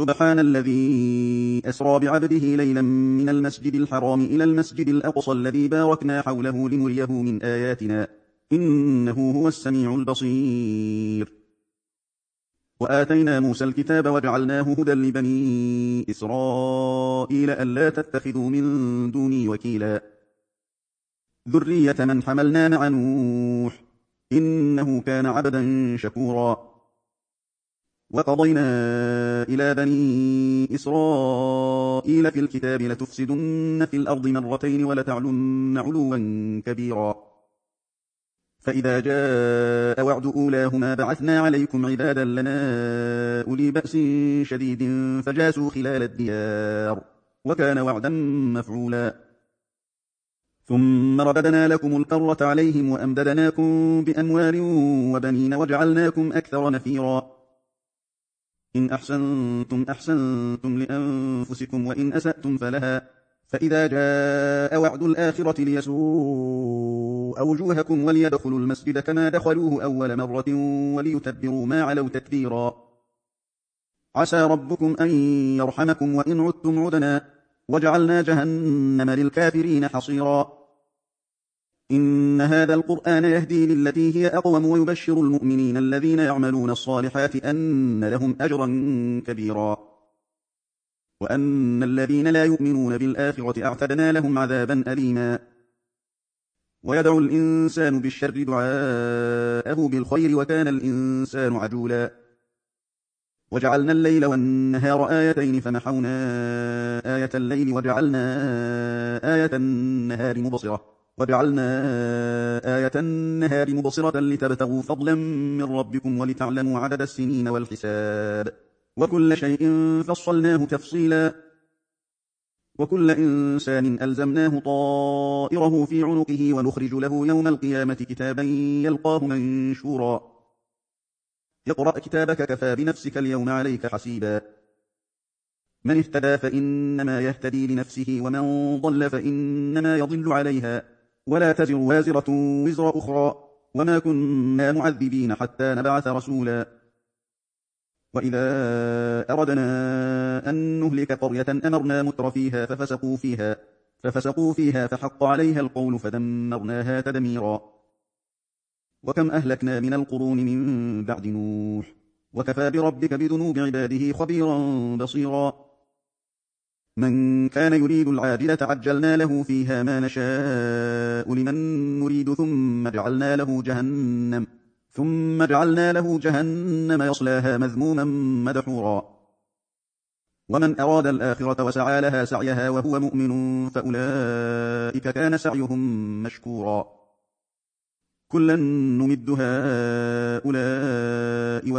سبحان الذي أسرى بعبده ليلا من المسجد الحرام إلى المسجد الأقصى الذي باركنا حوله لنريه من آياتنا إنه هو السميع البصير. وآتينا موسى الكتاب وجعلناه هدى لبني إسرائيل ألا تتخذوا من دوني وكيلا ذرية من حملنا مع نوح إنه كان عبدا شكورا. وقضينا إلى بني إسرائيل في الكتاب لتفسدن في الأرض مرتين ولتعلن علوا كبيرا. فإذا جاء وعد أولاهما بعثنا عليكم عبادا لنا أولي بأس شديد فجاسوا خلال الديار وكان وعدا مفعولا. ثم رددنا لكم الكرة عليهم وأمددناكم بأموال وبنين وجعلناكم أكثر نفيرا. إن أحسنتم أحسنتم لأنفسكم وإن أسأتم فلها. فإذا جاء وعد الآخرة ليسوء وجوهكم وليدخلوا المسجد كما دخلوه أول مرة وليتبروا ما علوا تتبيرا. عسى ربكم أن يرحمكم وإن عدتم عدنا وجعلنا جهنم للكافرين حصيرا. إن هذا القرآن يهدي للتي هي أقوم ويبشر المؤمنين الذين يعملون الصالحات أن لهم أجرا كبيرا وأن الذين لا يؤمنون بالآخرة أعتدنا لهم عذابا أليما. ويدعو الإنسان بالشر دعاءه بالخير وكان الإنسان عجولا. وجعلنا الليل والنهار آيتين فمحونا آية الليل وجعلنا آية النهار مبصرة لتبتغوا فضلا من ربكم ولتعلموا عدد السنين والحساب وكل شيء فصلناه تفصيلا. وكل إنسان ألزمناه طائره في عنقه ونخرج له يوم القيامة كتابا يلقاه منشورا. اقرأ كتابك كفى بنفسك اليوم عليك حسيبا. من اهتدى فإنما يهتدي لنفسه ومن ضل فإنما يضل عليها ولا تزر وازرة وزر أخرى وما كنا معذبين حتى نبعث رسولا. وإذا أردنا أن نهلك قرية أمرنا متر فيها ففسقوا فيها فحق عليها القول فدمرناها تدميرا. وكم أهلكنا من القرون من بعد نوح وكفى بربك بذنوب عباده خبيرا بصيرا. من كان يريد العاجلة عجلنا له فيها ما نشاء لمن نريد ثم جعلنا له جهنم يصلاها مذموما مدحورا. ومن أراد الآخرة وسعى لها سعيها وهو مؤمن فأولئك كان سعيهم مشكورا. كلا نمد هؤلاء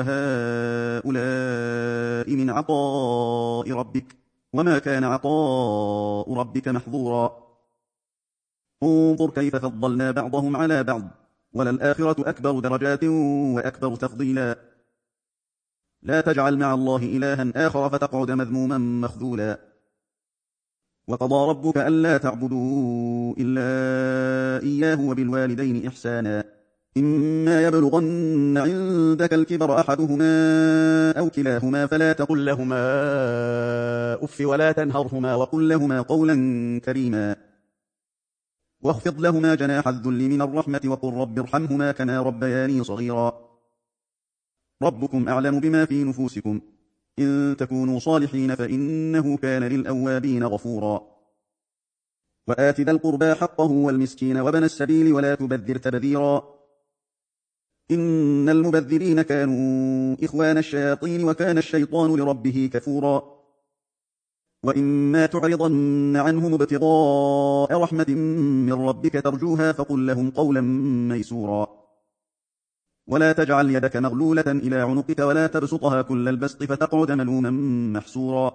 وهؤلاء من عطاء ربك وما كان عطاء ربك محظورا. انظر كيف فضلنا بعضهم على بعض وللآخرة أكبر درجات وأكبر تفضيلا. لا تجعل مع الله إلها آخر فتقعد مذموما مخذولا. وقضى ربك ألا تعبدوا إلا إياه وبالوالدين إحسانا. إما يبلغن عندك الكبر أحدهما أو كلاهما فلا تقل لهما أف ولا تنهرهما وقل لهما قولا كريما. واخفض لهما جناح الذل من الرحمة وقل رب ارحمهما كما ربياني صغيرا. ربكم أعلم بما في نفوسكم إن تكونوا صالحين فإنه كان للأوابين غفورا. وآت ذا القربى حقه والمسكين وابن السبيل ولا تبذر تبذيرا. إن المبذرين كانوا إخوان الشياطين وكان الشيطان لربه كفورا. وإما تعرضن عنهم ابتغاء رحمة من ربك ترجوها فقل لهم قولا ميسورا. ولا تجعل يدك مغلولة إلى عنقك ولا تبسطها كل البسط فتقعد ملوما محسورا.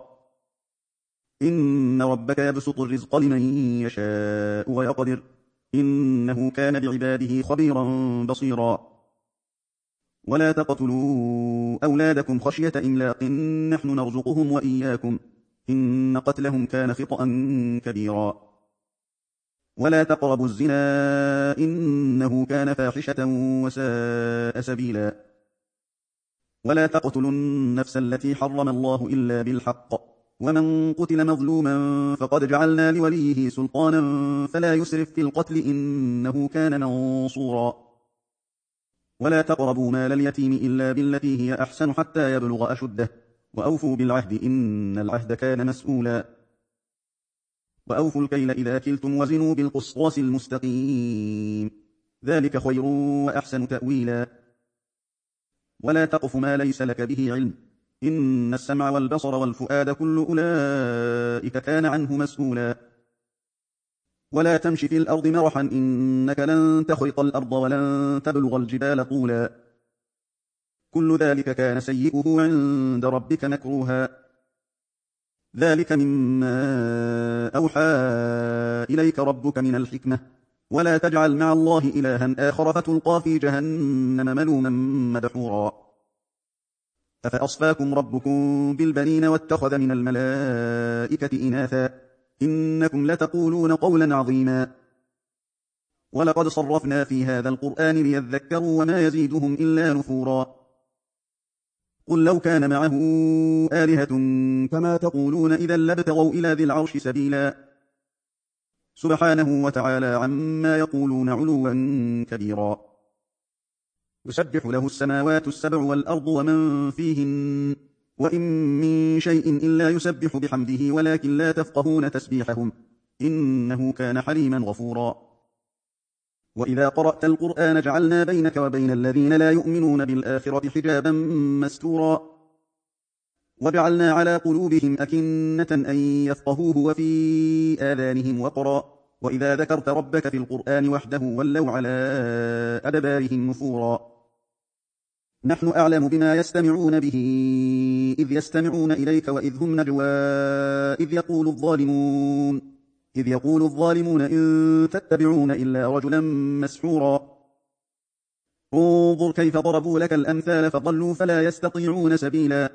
إن ربك يبسط الرزق لمن يشاء ويقدر إنه كان بعباده خبيرا بصيرا. ولا تقتلوا أولادكم خشية إملاق نحن نرزقهم وإياكم إن قتلهم كان خطأ كبيرا. ولا تقربوا الزنا إنه كان فاحشة وساء سبيلا. ولا تقتلوا النفس التي حرم الله إلا بالحق، ومن قتل مظلوما فقد جعلنا لوليه سلطانا فلا يسرف في القتل إنه كان منصورا. ولا تقربوا مال اليتيم إلا بالتي هي أحسن حتى يبلغ أشده، وأوفوا بالعهد إن العهد كان مسؤولا. وأوفوا الكيل إذا كلتم وزنوا بالقسطاس المستقيم، ذلك خير وأحسن تأويلا. ولا تقف ما ليس لك به علم، إن السمع والبصر والفؤاد كل أولئك كان عنه مسؤولا. ولا تمش في الأرض مرحا إنك لن تخرق الأرض ولن تبلغ الجبال طولا، كل ذلك كان سيئه عند ربك مكروها. ذلك مما أوحى إليك ربك من الحكمة. ولا تجعل مع الله إلها آخر فتلقى في جهنم ملوما مدحورا. أفأصفاكم ربكم بالبنين واتخذ من الملائكة إناثا إنكم لتقولون قولا عظيما. ولقد صرفنا في هذا القرآن ليذكروا وما يزيدهم إلا نفورا. قل لو كان معه آلهة كما تقولون إذا لابتغوا إلى ذي العرش سبيلا، سبحانه وتعالى عما يقولون علوا كبيرا. يسبح له السماوات السبع والأرض ومن فيهن، وإن من شيء إلا يسبح بحمده ولكن لا تفقهون تسبيحهم إنه كان حليما غفورا. وإذا قرأت القرآن جعلنا بينك وبين الذين لا يؤمنون بالآخرة حجابا مستورا، وجعلنا على قلوبهم أكنة أن يفقهوه وفي آذانهم وقرا، وإذا ذكرت ربك في القرآن وحده ولوا على أدبارهم نفورا. نحن أعلم بما يستمعون به إذ يستمعون إليك وإذ هم نجوى إذ يقول الظالمون إن تتبعون إلا رجلا مسحورا. انظر كيف ضربوا لك الأمثال فضلوا فلا يستطيعون سبيلا.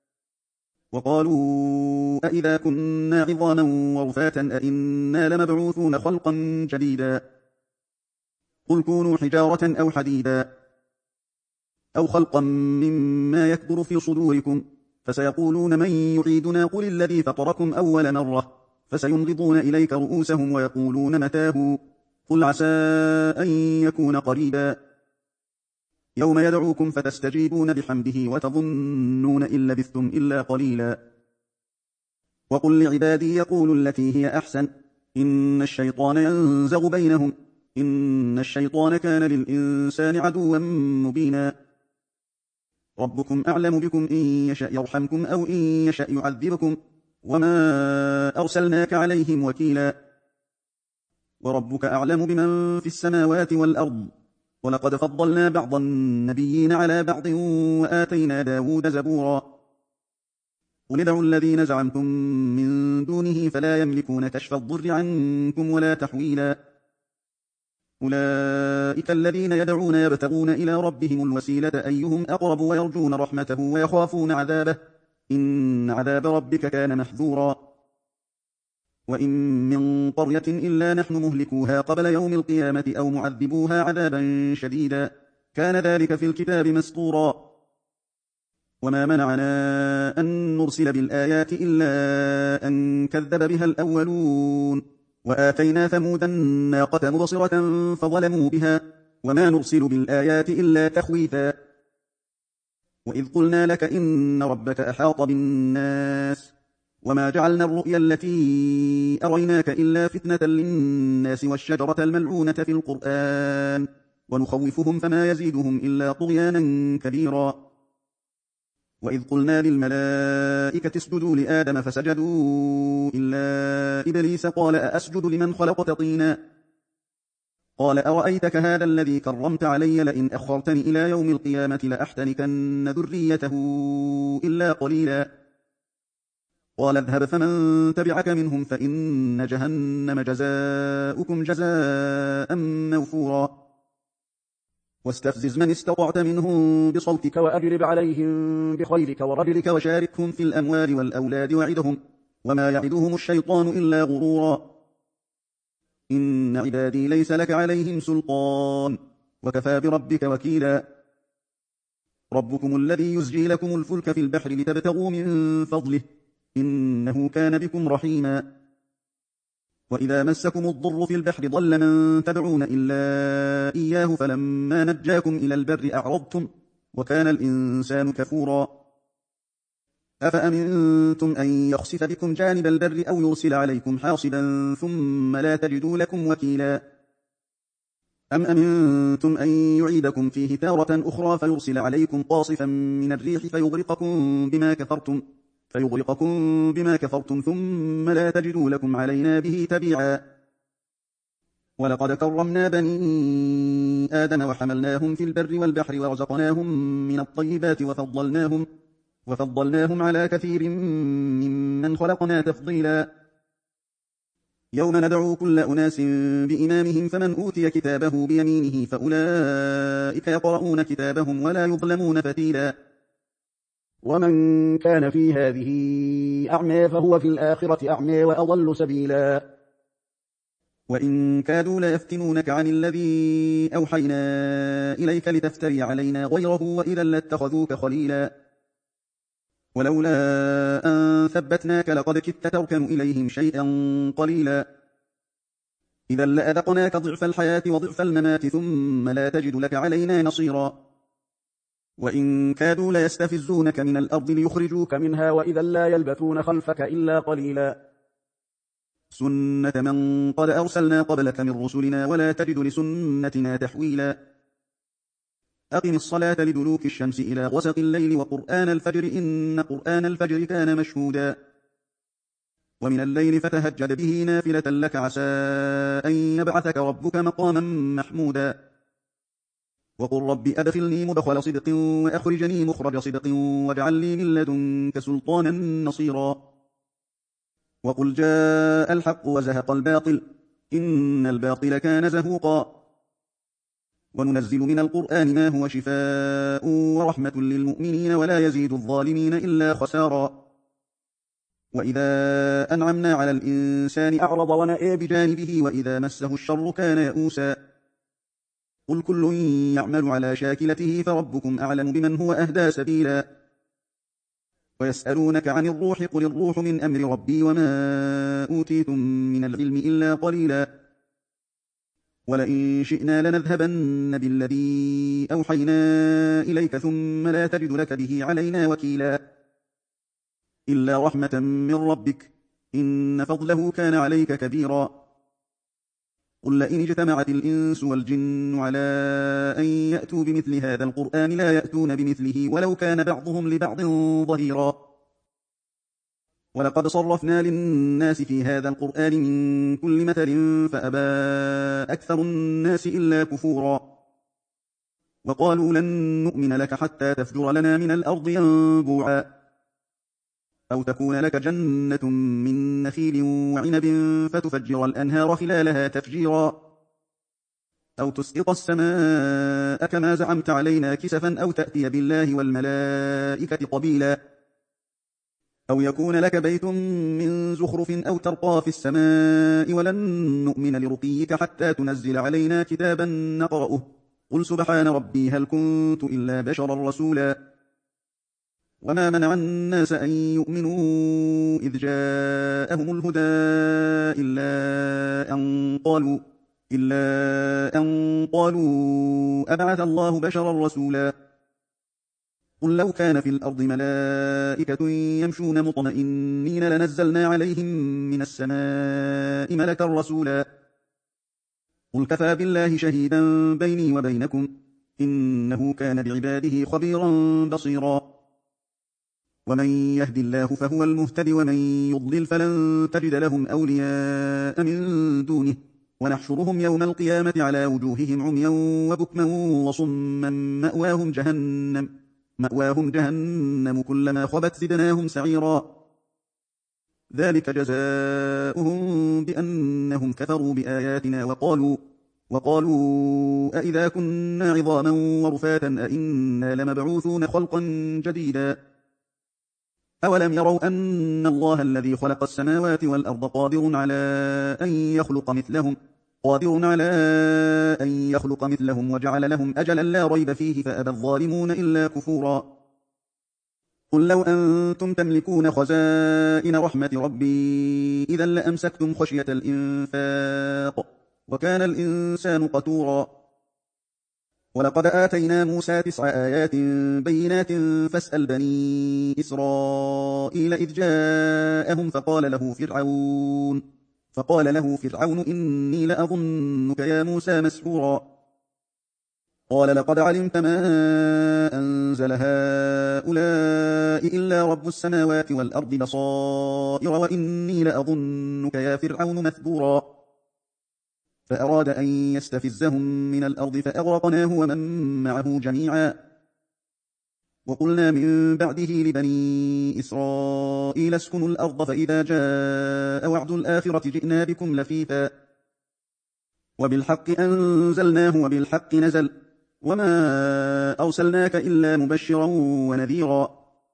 وقالوا أئذا كنا عظاما ورفاتا أئنا لمبعوثون خلقا جديدا. قل كونوا حجارة أو حديدا أو خلقا مما يكبر في صدوركم، فسيقولون من يعيدنا قل الذي فطركم أول مرة، فسينغضون إليك رؤوسهم ويقولون متاه، قل عسى أن يكون قريبا. يوم يدعوكم فتستجيبون بحمده وتظنون إن لبثتم إلا قليلا. وقل لعبادي يقولوا التي هي أحسن إن الشيطان ينزغ بينهم إن الشيطان كان للإنسان عدوا مبينا. ربكم أعلم بكم إن يشأ يرحمكم أو إن يشأ يعذبكم وما أرسلناك عليهم وكيلا. وربك أعلم بمن في السماوات والأرض، ولقد فضلنا بعض النبيين على بعض وآتينا داود زبورا. قل ادعوا الذين زعمتم من دونه فلا يملكون كشف الضر عنكم ولا تحويلا. أولئك الذين يدعون يبتغون إلى ربهم الوسيلة أيهم أقرب ويرجون رحمته ويخافون عذابه إن عذاب ربك كان محذورا. وإن من قرية إلا نحن مهلكوها قبل يوم القيامة أو معذبوها عذابا شديدا كان ذلك في الكتاب مسطورا. وما منعنا أن نرسل بالآيات إلا أن كذب بها الأولون، وآتينا ثمود الناقة مبصرة فظلموا بها وما نرسل بالآيات إلا تخويفا. وإذ قلنا لك إن ربك أحاط بالناس وما جعلنا الرؤيا التي أريناك إلا فتنة للناس والشجرة الملعونة في القرآن ونخوفهم فما يزيدهم إلا طغيانا كبيرا. وإذ قلنا للملائكة اسجدوا لآدم فسجدوا إلا إبليس قال أأسجد لمن خلقت طينا قال أرأيتك هذا الذي كرمت علي لئن أخرتني إلى يوم القيامة لأحتنكن ذريته إلا قليلا. قال اذهب فمن تبعك منهم فإن جهنم جزاؤكم جزاء موفورا. واستفزز من استطعت منهم بصوتك وأجلب عليهم بخيلك ورجلك وشاركهم في الأموال والأولاد وعدهم وما يعدهم الشيطان إلا غرورا. إن عبادي ليس لك عليهم سلطان وكفى بربك وكيلا. ربكم الذي يزجي لكم الفلك في البحر لتبتغوا من فضله إنه كان بكم رحيما وإذا مسكم الضر في البحر ضل من تدعون إلا إياه فلما نجاكم إلى البر أعرضتم وكان الإنسان كفورا أفأمنتم أن يخسف بكم جانب البر أو يرسل عليكم حاصبا ثم لا تجدوا لكم وكيلا أم أمنتم أن يعيدكم فيه تارة أخرى فيرسل عليكم قاصفا من الريح فيغرقكم بما كفرتم ثم لا تجدوا لكم علينا به تبيعا ولقد كرمنا بني آدم وحملناهم في البر والبحر ورزقناهم من الطيبات وفضلناهم على كثير ممن خلقنا تفضيلا يوم ندعو كل أناس بإمامهم فمن أوتي كتابه بيمينه فأولئك يقرؤون كتابهم ولا يظلمون فتيلا ومن كان في هذه أعمى فهو في الآخرة أعمى وأضل سبيلا وإن كادوا ليفتنونك عن الذي أوحينا إليك لتفتري علينا غيره وإذا لاتخذوك خليلا ولولا أن ثبتناك لقد كدت تركن إليهم شيئا قليلا إذا لأذقناك ضعف الحياة وضعف الممات ثم لا تجد لك علينا نصيرا وإن كادوا ليستفزونك من الأرض ليخرجوك منها وإذا لا يلبثون خلفك إلا قليلا سنة من قد أرسلنا قبلك من رسلنا ولا تجد لسنتنا تحويلا أقم الصلاة لدلوك الشمس إلى غسق الليل وقرآن الفجر إن قرآن الفجر كان مشهودا ومن الليل فتهجد به نافلة لك عسى أن يبعثك ربك مقاما محمودا وقل رب أدخلني مدخل صدق وأخرجني مخرج صدق واجعل لي من لدنك سلطانا نصيرا وقل جاء الحق وزهق الباطل إن الباطل كان زهوقا وننزل من القرآن ما هو شفاء ورحمة للمؤمنين ولا يزيد الظالمين إلا خسارا وإذا أنعمنا على الإنسان أعرض ونأى بجانبه وإذا مسه الشر كان يئوسا قل كل يعمل على شاكلته فربكم أعلم بمن هو أهدى سبيلا ويسألونك عن الروح قل الروح من أمر ربي وما أوتيتم من العلم إلا قليلا ولئن شئنا لنذهبن بالذي أوحينا إليك ثم لا تجد لك به علينا وكيلا إلا رحمة من ربك إن فضله كان عليك كبيرا قل لئن اجتمعت الإنس والجن على أن يأتوا بمثل هذا القرآن لا يأتون بمثله ولو كان بعضهم لبعض ظهيرا ولقد صرفنا للناس في هذا القرآن من كل مثل فأبى أكثر الناس إلا كفورا وقالوا لن نؤمن لك حتى تفجر لنا من الأرض ينبوعا أو تكون لك جنة من نخيل وعنب فتفجر الأنهار خلالها تفجيرا أو تسقط السماء كما زعمت علينا كسفا أو تأتي بالله والملائكة قبيلا أو يكون لك بيت من زخرف أو ترقى في السماء ولن نؤمن لرقيك حتى تنزل علينا كتابا نقرأه قل سبحان ربي هل كنت إلا بشرا رسولا وما منع الناس أن يؤمنوا إذ جاءهم الهدى إلا أن قالوا أبعث الله بشرا رسولا قل لو كان في الأرض ملائكة يمشون مطمئنين لنزلنا عليهم من السماء ملكا رسولا قل كفى بالله شهيدا بيني وبينكم إنه كان بعباده خبيرا بصيرا ومن يهد الله فهو المهتد ومن يضلل فلن تجد لهم أولياء من دونه ونحشرهم يوم القيامة على وجوههم عميا وبكما وصما مأواهم جهنم كلما خبت زدناهم سعيرا ذلك جزاؤهم بأنهم كفروا بآياتنا وقالوا أئذا كنا عظاما ورفاتا أئنا لمبعوثون خلقا جديدا أولم يروا أن الله الذي خلق السماوات والأرض قادر على أن يخلق مثلهم قادر على أن يخلق مثلهم وجعل لهم أجلا لا ريب فيه فأبى الظالمون إلا كفورا. قل لو أنتم تملكون خزائن رحمة ربي إذا لأمسكتم خشية الإنفاق وكان الإنسان قتورا. ولقد آتينا موسى 9 آيات بينات فاسأل بني إسرائيل إذ جاءهم فقال له فرعون إني لأظنك يا موسى مسحورا. قال لقد علمت ما أنزل هؤلاء إلا رب السماوات والأرض بصائر وإني لأظنك يا فرعون مثبورا. فأراد أن يستفزهم من الأرض فأغرقناه ومن معه جميعا. وقلنا من بعده لبني إسرائيل اسكنوا الأرض فإذا جاء وعد الآخرة جئنا بكم لفيفا. وبالحق أنزلناه وبالحق نزل وما أرسلناك إلا مبشرا ونذيرا.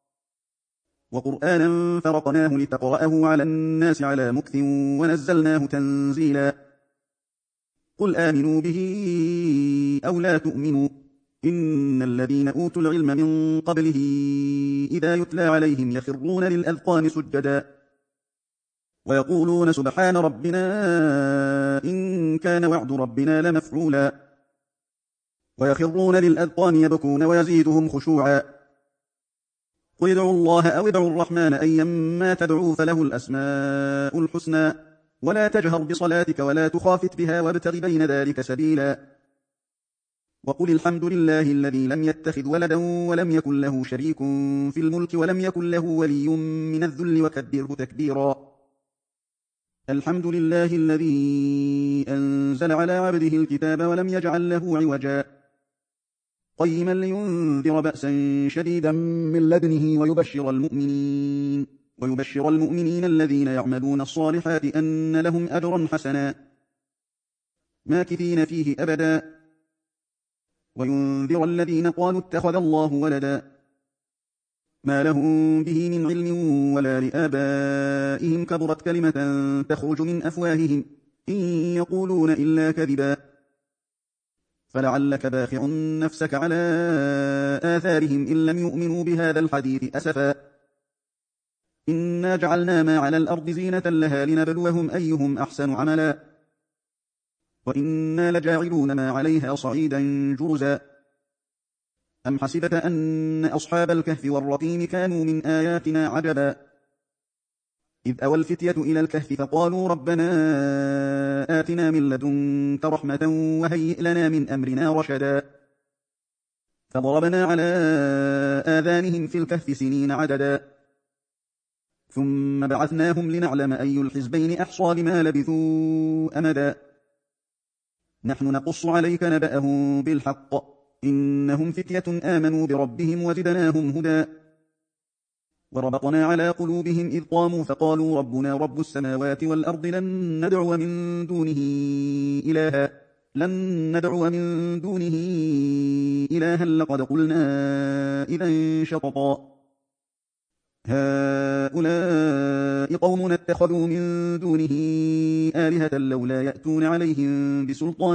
وقرآنا فرقناه لتقرأه على الناس على مكث ونزلناه تنزيلا. قل آمنوا به أو لا تؤمنوا إن الذين أوتوا العلم من قبله إذا يتلى عليهم يخرون للأذقان سجدا ويقولون سبحان ربنا إن كان وعد ربنا لمفعولا ويخرون للأذقان يبكون ويزيدهم خشوعا. قل ادعوا الله أو ادعوا الرحمن أيما تدعوا فله الأسماء الحسنى ولا تجهر بصلاتك ولا تخافت بها وابتغ بين ذلك سبيلا. وقل الحمد لله الذي لم يتخذ ولدا ولم يكن له شريك في الملك ولم يكن له ولي من الذل وكبره تكبيرا. الحمد لله الذي أنزل على عبده الكتاب ولم يجعل له عوجا قيما لينذر بأسا شديدا من لدنه ويبشر المؤمنين الذين يعملون الصالحات أن لهم أجرا حسنا ماكثين فيه أبدا وينذر الذين قالوا اتخذ الله ولدا ما لهم به من علم ولا لآبائهم كبرت كلمة تخرج من أفواههم إن يقولون إلا كذبا فلعلك باخع نفسك على آثارهم إن لم يؤمنوا بهذا الحديث أسفا إنا جعلنا ما على الأرض زينة لها لنبلوهم أيهم أحسن عملا وإنا لجاعلون ما عليها صعيدا جرزا. أم حسبت أن أصحاب الكهف والرقيم كانوا من آياتنا عجبا إذ أوى الفتية إلى الكهف فقالوا ربنا آتنا من لدنك رحمة وهيئ لنا من أمرنا رشدا فضربنا على آذانهم في الكهف سنين عددا ثم بعثناهم لنعلم أي الحزبين أحصى لما لبثوا أمدا نحن نقص عليك نبأهم بالحق إنهم فتية آمنوا بربهم وزدناهم هدى وربطنا على قلوبهم إذ قاموا فقالوا ربنا رب السماوات والأرض لن ندعو من دونه إلها لقد قلنا إذا شططا هؤلاء قومنا اتخذوا من دونه آلهة لولا يأتون عليهم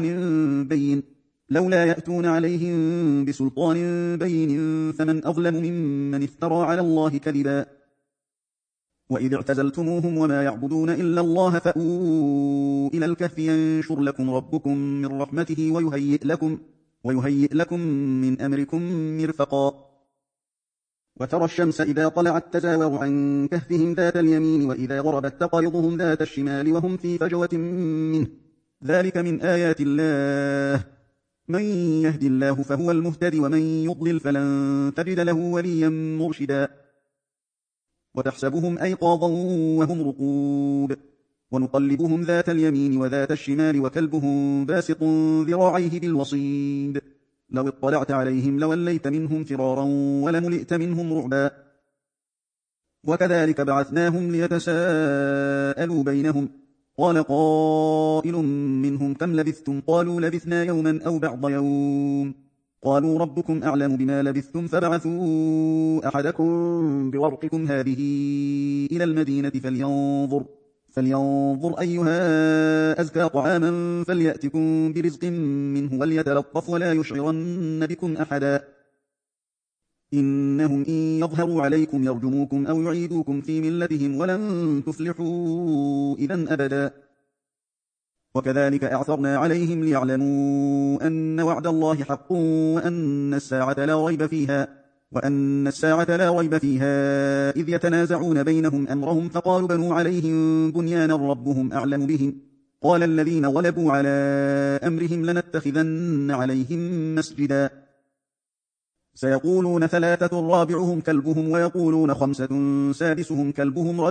بسلطان بين فمن أظلم ممن افترى على الله كذبا وإذ اعتزلتموهم وما يعبدون إلا الله فأووا إلى الكهف ينشر لكم ربكم من رحمته ويهيئ لكم من أمركم مرفقا وترى الشمس إذا طلعت تزاور عن كهفهم ذات اليمين وإذا غربت تقرضهم ذات الشمال وهم في فجوة منه ذلك من آيات الله من يهد الله فهو المهتدي ومن يضلل فلن تجد له وليا مرشدا وتحسبهم أيقاظا وهم رقود ونقلبهم ذات اليمين وذات الشمال وكلبهم باسط ذراعيه بالوصيد لو اطلعت عليهم لوليت منهم فرارا ولملئت منهم رعبا وكذلك بعثناهم ليتساءلوا بينهم قال قائل منهم كم لبثتم قالوا لبثنا يوما أو بعض يوم قالوا ربكم أعلم بما لبثتم فابعثوا أحدكم بورقكم هذه إلى المدينة فلينظر أيها أزكى طعاما فليأتكم برزق منه وليتلطف ولا يشعرن بكم أحدا إنهم إن يظهروا عليكم يرجموكم أو يعيدوكم في ملتهم ولن تفلحوا إذا أبدا وكذلك أعثرنا عليهم ليعلموا أن وعد الله حق وأن الساعة لا ريب فيها إذ يتنازعون بينهم أمرهم فقالوا بنوا عليهم بنيانا ربهم أعلم بهم قال الذين غلبوا على أمرهم لنتخذن عليهم مسجدا سيقولون 3 رابعهم كلبهم ويقولون 5 سادسهم كلبهم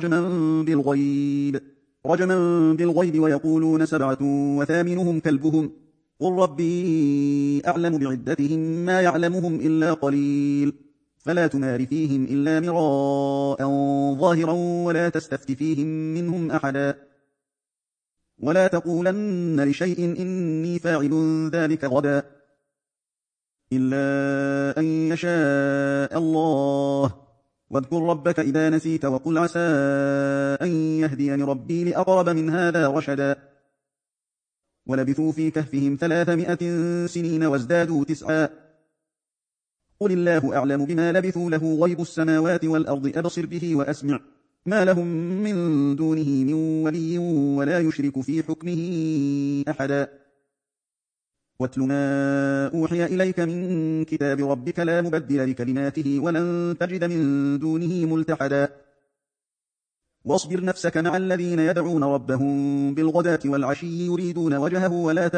رجما بالغيب ويقولون 7 وثامنهم كلبهم قل ربي أعلم بعدتهم ما يعلمهم إلا قليل فلا تمار فيهم إلا مراء ظاهرا ولا تستفت فيهم منهم أحدا ولا تقولن لشيء إني فاعل ذلك غدا إلا أن يشاء الله واذكر ربك إذا نسيت وقل عسى أن يهديني ربي لأقرب من هذا رشدا ولبثوا في كهفهم 300 سنين وازدادوا 9 قل الله أعلم بما لبثوا له غيب السماوات والأرض أبصر به وأسمع ما لهم من دونه من ولي ولا يشرك في حكمه أحدا واتل ما أوحي إليك من كتاب ربك لا مبدل لكلماته ولن تجد من دونه ملتحدا واصبر نفسك مع الذين يدعون ربهم بالغداة والعشي يريدون وجهه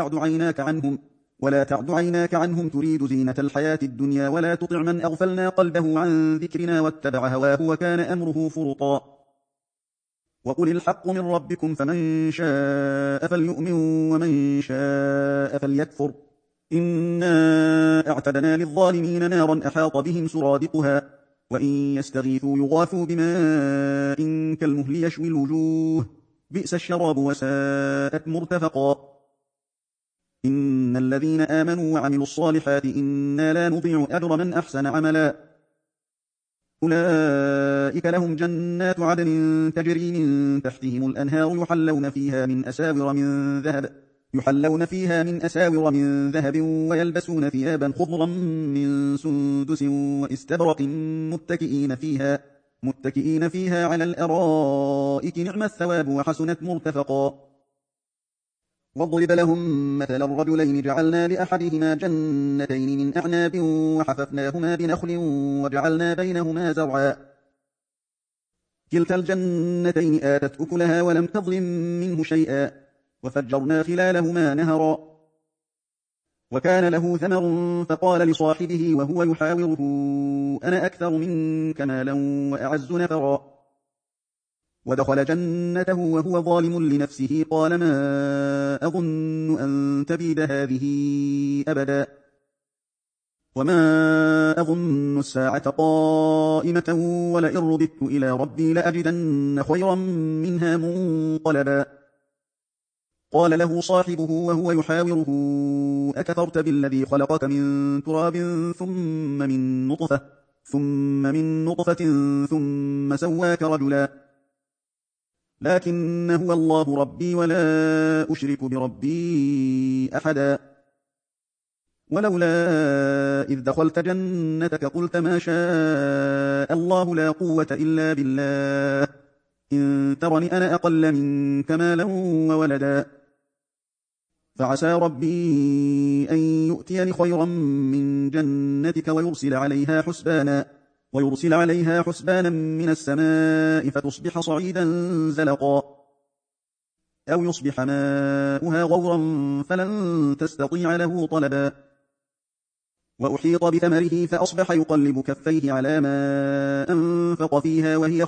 ولا تعد عيناك عنهم تريد زينة الحياة الدنيا ولا تطع من أغفلنا قلبه عن ذكرنا واتبع هواه وكان أمره فرطا وقل الحق من ربكم فمن شاء فليؤمن ومن شاء فليكفر إنا أعتدنا للظالمين نارا أحاط بهم سرادقها وإن يستغيثوا يغاثوا بماء كالمهل يشوي الوجوه بئس الشراب وساءت مرتفقا إن الذين آمنوا وعملوا الصالحات إنا لا نضيع أجر من أحسن عملا أولئك لهم جنات عدن تجري من تحتهم الأنهار يحلون فيها من أساور من ذهب ويلبسون ثيابا خضرا من سندس وإستبرق متكئين فيها على الأرائك نعم الثواب وحسنت مرتفقا واضرب لهم مثل الرجلين جعلنا لأحدهما جنتين من أعناب وحففناهما بنخل وجعلنا بينهما زرعا كلتا الجنتين آتت أكلها ولم تظلم منه شيئا وفجرنا خلالهما نهرا وكان له ثمر فقال لصاحبه وهو يحاوره أنا أكثر منك مالا وأعز نفرا ودخل جنته وهو ظالم لنفسه قال ما أظن أن تبيد هذه أبدا وما أظن الساعة قائمة ولئن رددت إلى ربي لأجدن خيرا منها منقلبا قال له صاحبه وهو يحاوره أكفرت بالذي خلقك من تراب ثم من نطفة ثم سواك رجلا لكن هو الله ربي ولا أشرك بربي أحدا ولولا إذ دخلت جنتك قلت ما شاء الله لا قوة إلا بالله إن ترني أنا أقل منك مالا وولدا فعسى ربي أن يؤتيني خيرا من جنتك ويرسل عليها حسبانا من السماء فتصبح صعيدا زلقا أو يصبح ماؤها غورا فلن تستطيع له طلبا وأحيط بثمره فأصبح يقلب كفيه على ما أنفق فيها وهي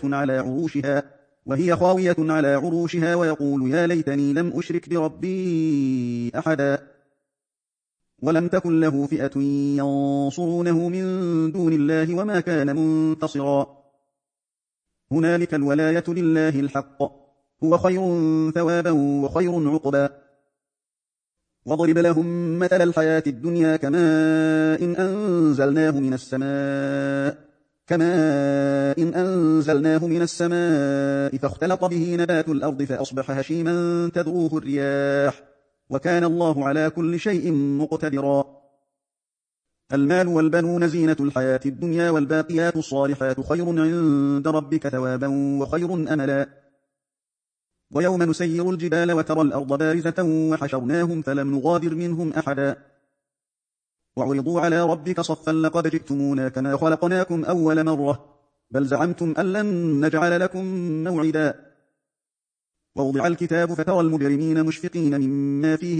خاوية على عروشها ويقول يا ليتني لم أشرك بربي أحدا ولم تكن له فئة ينصرونه من دون الله وما كان منتصرا هنالك الولاية لله الحق هو خير ثوابا وخير عقبا واضرب لهم مثل الحياة الدنيا كماء إن أنزلناه من السماء كماء أنزلناه من السماء فاختلط به نبات الأرض فأصبح هشيما تذروه الرياح وكان الله على كل شيء مقتدرا. المال والبنون زينة الحياة الدنيا والباقيات الصالحات خير عند ربك ثوابا وخير أملا. ويوم نسير الجبال وترى الأرض بارزة وحشرناهم فلم نغادر منهم أحدا وعرضوا على ربك صفا لقد جئتمونا كما خلقناكم أول مرة بل زعمتم أن لن نجعل لكم موعدا. ووضع الكتاب فترى المجرمين مشفقين مما فيه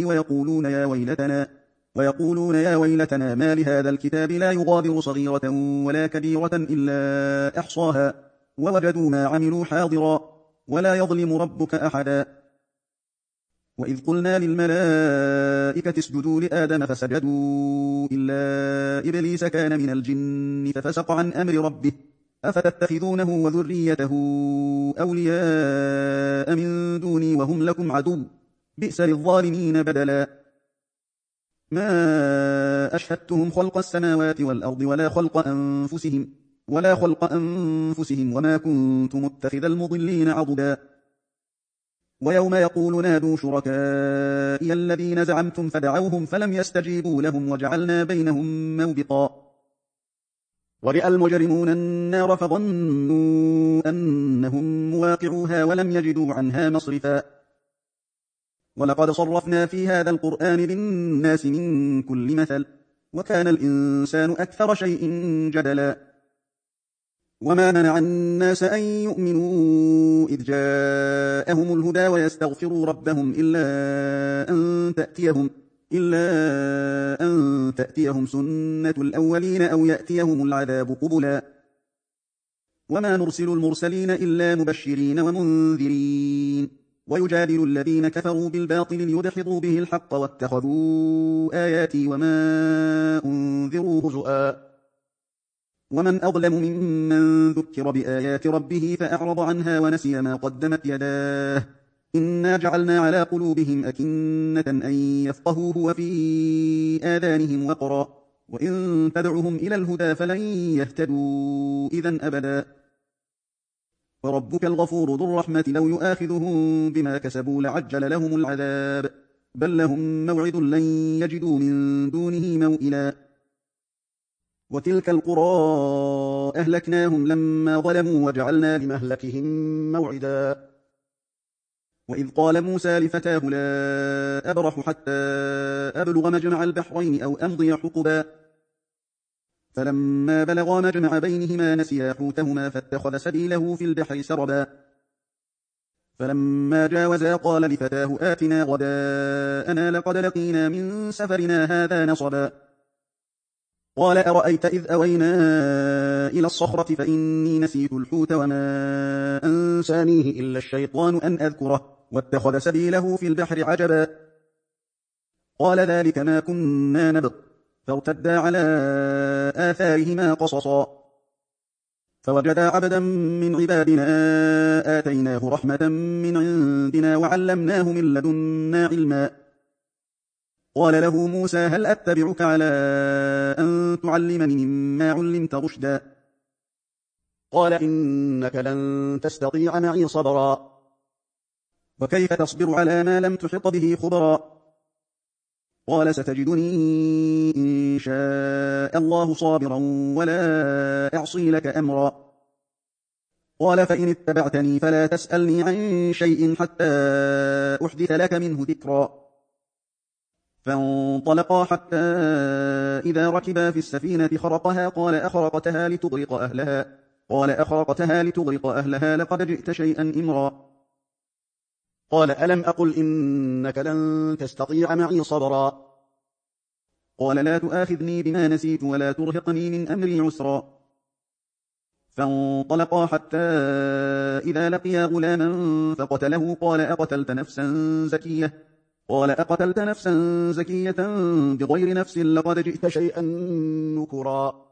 ويقولون يا ويلتنا ما لهذا الكتاب لا يغادر صغيرة ولا كبيرة إلا أحصاها ووجدوا ما عملوا حاضرا ولا يظلم ربك أحدا. وإذ قلنا للملائكة اسجدوا لآدم فسجدوا إلا إبليس كان من الجن ففسق عن أمر ربه أفتتخذونه وذريته أولياء من دوني وهم لكم عدو بئس للظالمين بدلا. ما أشهدتهم خلق السماوات والأرض ولا خلق أنفسهم وما كنت متخذ المضلين عضدا. ويوم يقول نادوا شركائي الذين زعمتم فدعوهم فلم يستجيبوا لهم وجعلنا بينهم موبقا. ورئ المجرمون النار فظنوا أنهم مواقعوها ولم يجدوا عنها مصرفا. ولقد صرفنا في هذا القرآن للناس من كل مثل وكان الإنسان أكثر شيء جدلا. وما منع الناس أن يؤمنوا إذ جاءهم الهدى ويستغفروا ربهم إلا أن تأتيهم سنة الأولين أو يأتيهم العذاب قبلا. وما نرسل المرسلين إلا مبشرين ومنذرين ويجادل الذين كفروا بالباطل ليدحضوا به الحق واتخذوا آياتي وما أنذروا هزؤا. ومن أظلم ممن ذكر بآيات ربه فأعرض عنها ونسي ما قدمت يداه إنا جعلنا على قلوبهم أكنة أن يفقهوه وفي آذانهم وقرا وإن تدعهم إلى الهدى فلن يهتدوا إذن أبدا. وربك الغفور ذو الرحمة لو يؤاخذهم بما كسبوا لعجل لهم العذاب بل لهم موعد لن يجدوا من دونه موئلا. وتلك القرى أهلكناهم لما ظلموا وجعلنا لمهلكهم موعدا. وإذ قال موسى لفتاه لا أبرح حتى أبلغ مجمع البحرين أو أمضي حقبا فلما بلغا مجمع بينهما نسيا حوتهما فاتخذ سبيله في البحر سربا. فلما جاوزا قال لفتاه آتنا غداءنا لقد لقينا من سفرنا هذا نصبا. قال أرأيت إذ أوينا إلى الصخرة فإني نسيت الحوت وما أنسانيه إلا الشيطان أن أذكره واتخذ سبيله في البحر عجبا. قال ذلك ما كنا نبغ فارتدا على آثارهما قصصا فوجدا عبدا من عبادنا آتيناه رحمة من عندنا وعلمناه من لدنا علما. قال له موسى هل أتبعك على أن تعلمني مما علمت رشدا. قال إنك لن تستطيع معي صبرا وكيف تصبر على ما لم تحط به خبرا. قال ستجدني إن شاء الله صابرا ولا أعصي لك أمرا. قال فإن اتبعتني فلا تسألني عن شيء حتى أحدث لك منه ذكرا. فانطلقا حتى إذا ركبا في السفينة خرقها قال أخرقتها لتغرق أهلها لقد جئت شيئا إمرا. قال ألم أقل إنك لن تستطيع معي صبرا. قال لا تؤاخذني بما نسيت ولا ترهقني من أمري عسرا. فانطلقا حتى إذا لقيا غلاما فقتله قال أقتلت نفسا زكية بغير نفس لقد جئت شيئا نكرا.